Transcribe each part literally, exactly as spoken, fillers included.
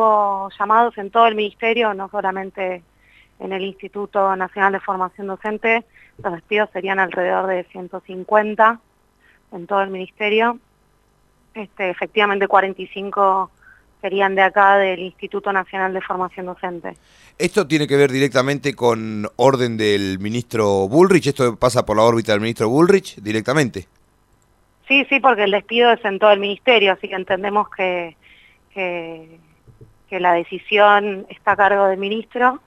hubo llamados en todo el ministerio, no solamente en el Instituto Nacional de Formación Docente. Los despidos serían alrededor de ciento cincuenta en todo el ministerio. Este, efectivamente cuarenta y cinco serían de acá del Instituto Nacional de Formación Docente. ¿Esto tiene que ver directamente con orden del ministro Bullrich? ¿Esto pasa por la órbita del ministro Bullrich directamente? Sí, sí, porque el despido es en todo el ministerio, así que entendemos que, que, que la decisión está a cargo del ministro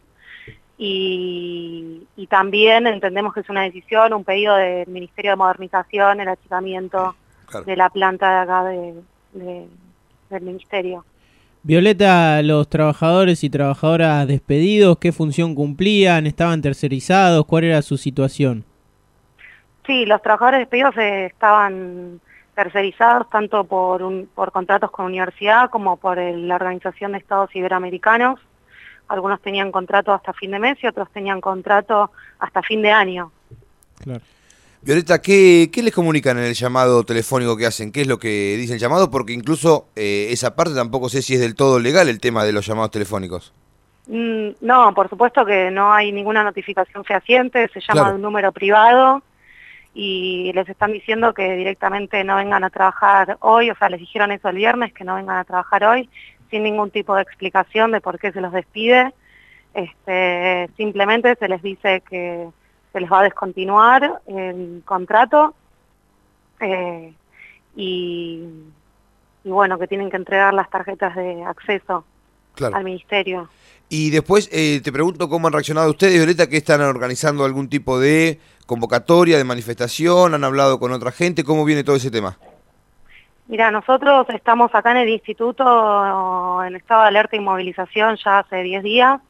y, y también entendemos que es una decisión, un pedido del Ministerio de Modernización, el achicamiento Claro. de la planta de acá de, de, del ministerio. Violeta, los trabajadores y trabajadoras despedidos, ¿qué función cumplían? ¿Estaban tercerizados? ¿Cuál era su situación? Sí, los trabajadores despedidos eh, estaban tercerizados tanto por, un, por contratos con universidad como por el, la Organización de Estados Iberoamericanos. Algunos tenían contrato hasta fin de mes y otros tenían contrato hasta fin de año. Claro. Violeta, ¿qué, ¿qué les comunican en el llamado telefónico que hacen? ¿Qué es lo que dice el llamado? Porque incluso eh, esa parte tampoco sé si es del todo legal, el tema de los llamados telefónicos. Mm, no, por supuesto que no hay ninguna notificación fehaciente, se llama Claro. de un número privado y les están diciendo que directamente no vengan a trabajar hoy, o sea, les dijeron eso el viernes, que no vengan a trabajar hoy, sin ningún tipo de explicación de por qué se los despide. Este, simplemente se les dice que se les va a descontinuar el contrato eh, y, y bueno, que tienen que entregar las tarjetas de acceso Claro. al ministerio. Y después eh, te pregunto cómo han reaccionado ustedes, Violeta, que están organizando algún tipo de convocatoria, de manifestación, han hablado con otra gente, ¿cómo viene todo ese tema? Mira, nosotros estamos acá en el instituto en estado de alerta y movilización ya hace diez días.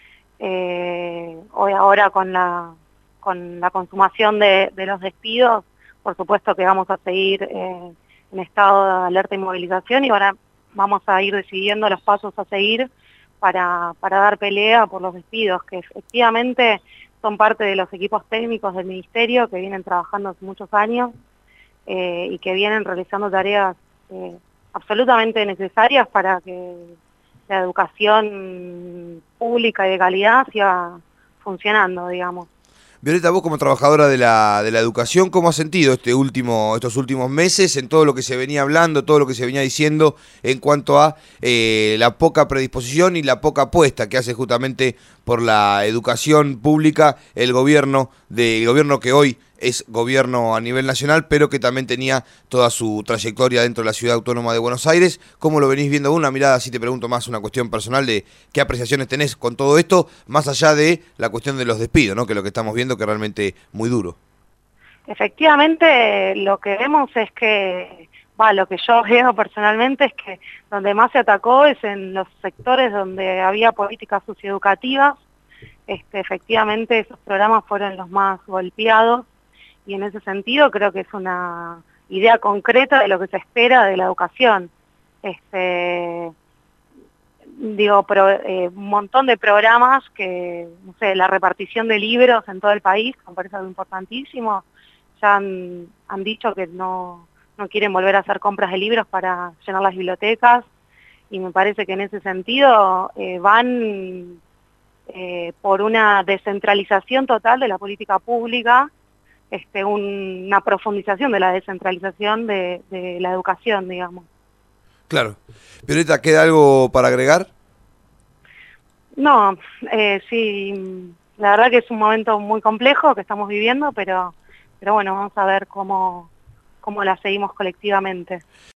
Eh, hoy ahora con la, con la consumación de, de los despidos, por supuesto que vamos a seguir eh, en estado de alerta y movilización y ahora vamos a ir decidiendo los pasos a seguir para, para dar pelea por los despidos, que efectivamente son parte de los equipos técnicos del ministerio que vienen trabajando hace muchos años eh, y que vienen realizando tareas eh, absolutamente necesarias para que la educación pública y de calidad siga funcionando, digamos. Violeta, vos como trabajadora de la, de la educación, ¿cómo has sentido este último, estos últimos meses en todo lo que se venía hablando, todo lo que se venía diciendo en cuanto a eh, la poca predisposición y la poca apuesta que hace justamente por la educación pública el gobierno, de, el gobierno que hoy es gobierno a nivel nacional, pero que también tenía toda su trayectoria dentro de la Ciudad Autónoma de Buenos Aires? ¿Cómo lo venís viendo? Una mirada, así te pregunto más, una cuestión personal de qué apreciaciones tenés con todo esto, más allá de la cuestión de los despidos, ¿no? Que es lo que estamos viendo, que es realmente muy duro. Efectivamente, lo que vemos es que, va, lo que yo veo personalmente es que donde más se atacó es en los sectores donde había políticas socioeducativas. Este, efectivamente, esos programas fueron los más golpeados. Y en ese sentido creo que es una idea concreta de lo que se espera de la educación. Este, digo, pro, eh, un montón de programas que, no sé, la repartición de libros en todo el país, me parece algo importantísimo. Ya han, han dicho que no, no quieren volver a hacer compras de libros para llenar las bibliotecas y me parece que en ese sentido eh, van eh, por una descentralización total de la política pública. Este, un, una profundización de la descentralización de, de la educación, digamos. Claro. Violeta, ¿queda algo para agregar? No, eh, sí, la verdad que es un momento muy complejo que estamos viviendo, pero, pero bueno, vamos a ver cómo, cómo la seguimos colectivamente.